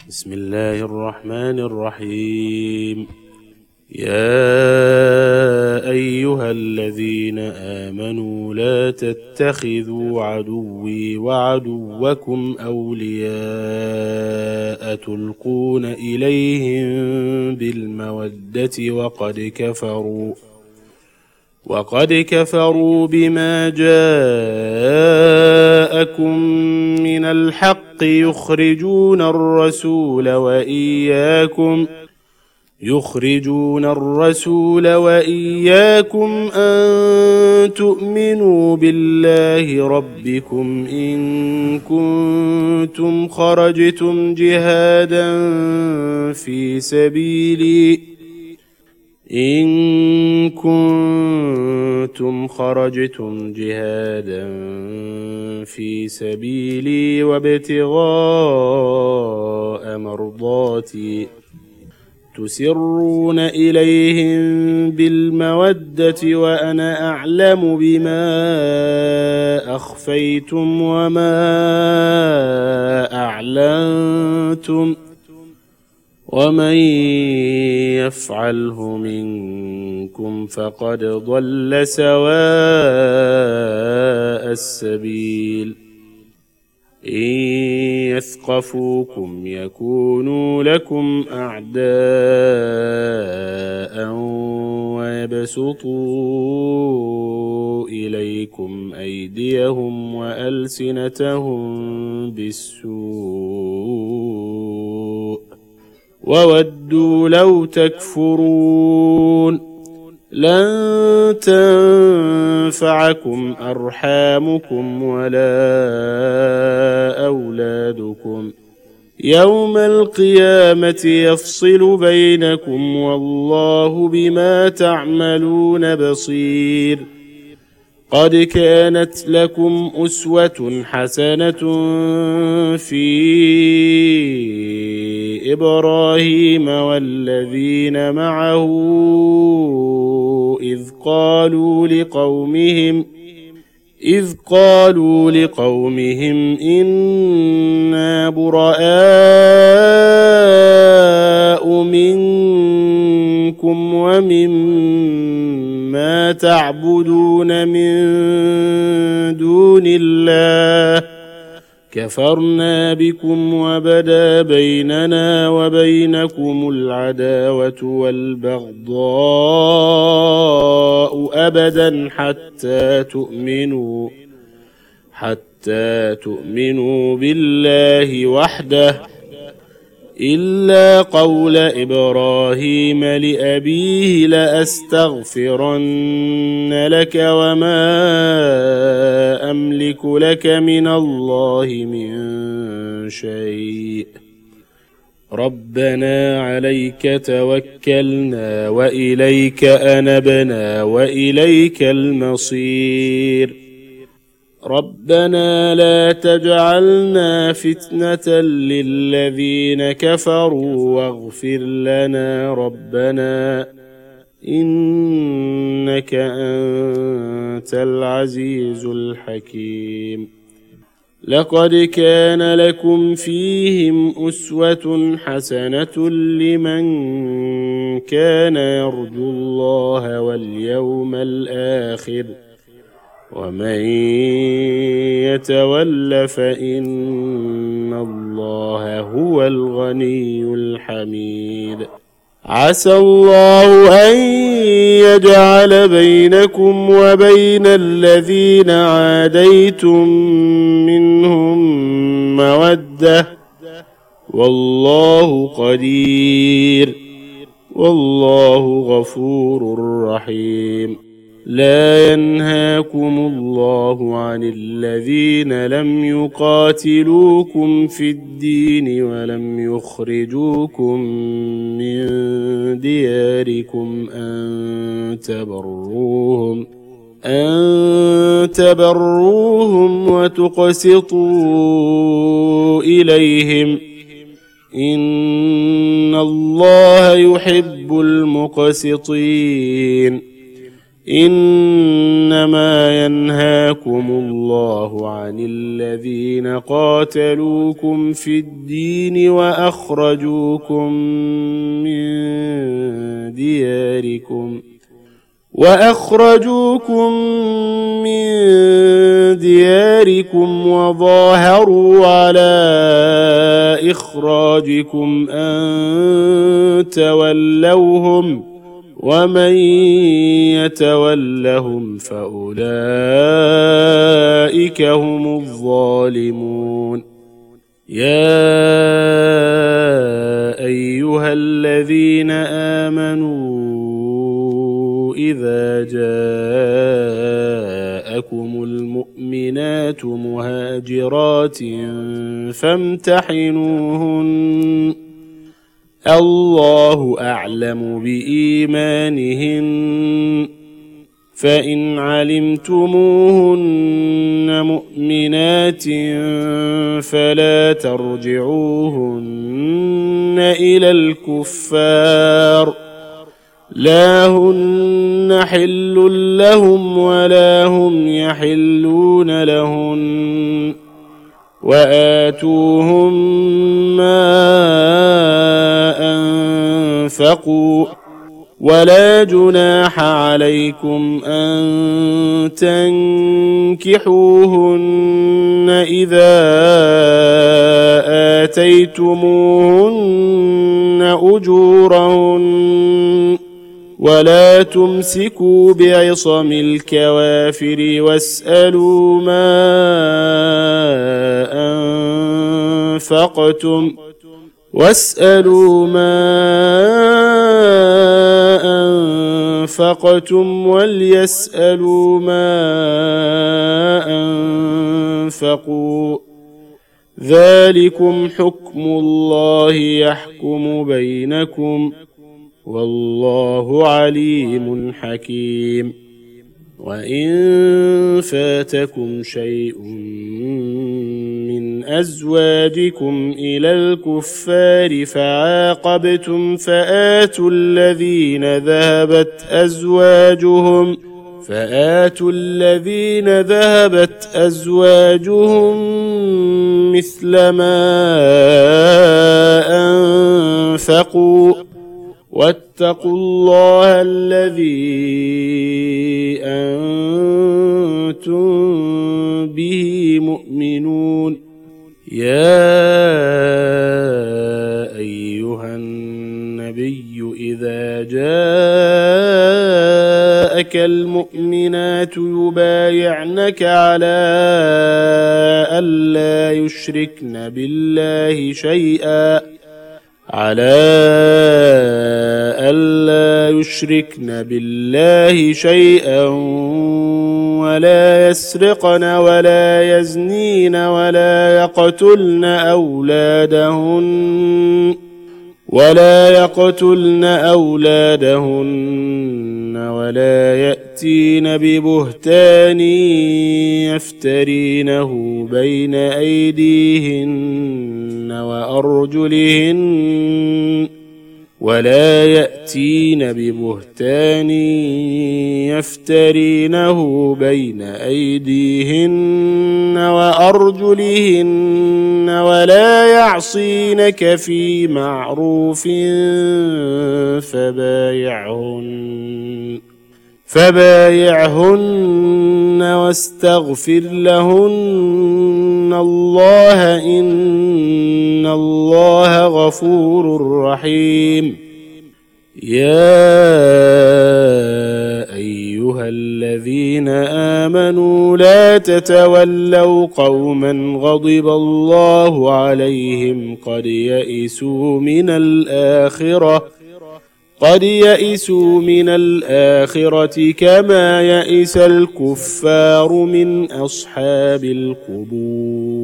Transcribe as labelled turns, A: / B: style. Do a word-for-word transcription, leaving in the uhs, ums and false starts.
A: بسم الله الرحمن الرحيم. يا أيها الذين آمنوا لا تتخذوا عدوي وعدوكم أولياء تلقون إليهم بالمودة وقد كفروا وقد كفروا بما جاءكم من الحق يخرجون الرسول وإياكم يخرجون الرسول وإياكم أن تؤمنوا بالله ربكم إن كنتم خرجتم جهادا في سبيلي إن كنتم خرجتم جهادا في سبيلي وابتغاء مرضاتي تسرون إليهم بالمودة وأنا أعلم بما أخفيتم وما أعلنتم ومن يفعله منكم فقد ضل سواء السبيل. إن يثقفوكم يكونوا لكم أعداء ويبسطوا إليكم أيديهم وألسنتهم بالسوء وودوا لو تكفرون. لن تنفعكم أرحامكم ولا أولادكم يوم القيامة يفصل بينكم والله بما تعملون بصير. قد كانت لكم أسوة حسنة في إبراهيم والذين معه إذ قالوا لقومهم إذ قالوا لقومهم إنا براء منكم ومما تعبدون من دون الله كفرنا بكم وبدا بيننا وبينكم العداوة والبغضاء أبدا حتى تؤمنوا حتى تؤمنوا بالله وحده إلا قول إبراهيم لأبيه لأستغفرن لك وما أملك لك من الله من شيء ربنا عليك توكلنا وإليك أنبنا وإليك المصير. ربنا لا تجعلنا فتنة للذين كفروا واغفر لنا ربنا إنك أنت العزيز الحكيم. لقد كان لكم فيهم أسوة حسنة لمن كان يرجو الله واليوم الآخر ومن يتول فإن الله هو الغني الحميد. عسى الله أن يجعل بينكم وبين الذين عاديتم منهم مودة والله قدير والله غفور رحيم. لا ينهاكم الله عن الذين لم يقاتلوكم في الدين ولم يخرجوكم من دياركم أن تبروهم أن تبروهم وتقسطوا إليهم إن الله يحب المقسطين. إنما ينهاكم الله عن الذين قاتلوكم في الدين وأخرجوكم من دياركم وأخرجوكم من دياركم وظاهروا على إخراجكم أن تولوهم ومن يتولهم فأولئك هم الظالمون. يا أيها الذين آمنوا إذا جاءكم المؤمنات مهاجرات فامتحنوهن الله أعلم بإيمانهن فإن علمتموهن مؤمنات فلا ترجعوهن إلى الكفار لا هن حل لهم ولا هم يحلون لهن وآتوهم ما أنفقوا ولا جناح عليكم أن تنكحوهن إذا آتيتموهن أجورهن ولا تمسكوا بعصم الكوافر واسألوا ما أنفقتم واسألوا ما أنفقتم وليسألوا ما أنفقوا ذلكم حكم الله يحكم بينكم والله عليم حكيم. وإن فاتكم شيء من أزواجكم إلى الكفار فعاقبتم فآتوا الذين ذهبت أزواجهم فآتوا الذين ذهبت أزواجهم مثل ما أنفقوا واتقوا الله الذي أنتم به مؤمنون. يا أيها النبي إذا جاءك المؤمنات يبايعنك على ألا يشركن بالله شيئا على ألا يشركن بالله شيئا ولا يسرقن ولا يزنين ولا يقتلن أولادهن ولا يقتلن أولادهن ولا يأتين ببهتان يفترينه بين أيديهن وأرجلهن ولا يأتين ببهتان يفترينه بين أيديهن وأرجلهن ولا يعصينك في معروف فبايعهن فبايعهن واستغفر لهن الله إن الله غفور رحيم. يا أيها الذين آمنوا لا تتولوا قوما غضب الله عليهم قد يئسوا من الآخرة قد يئسوا من الآخرة كما يئس الكفار من أصحاب القبور.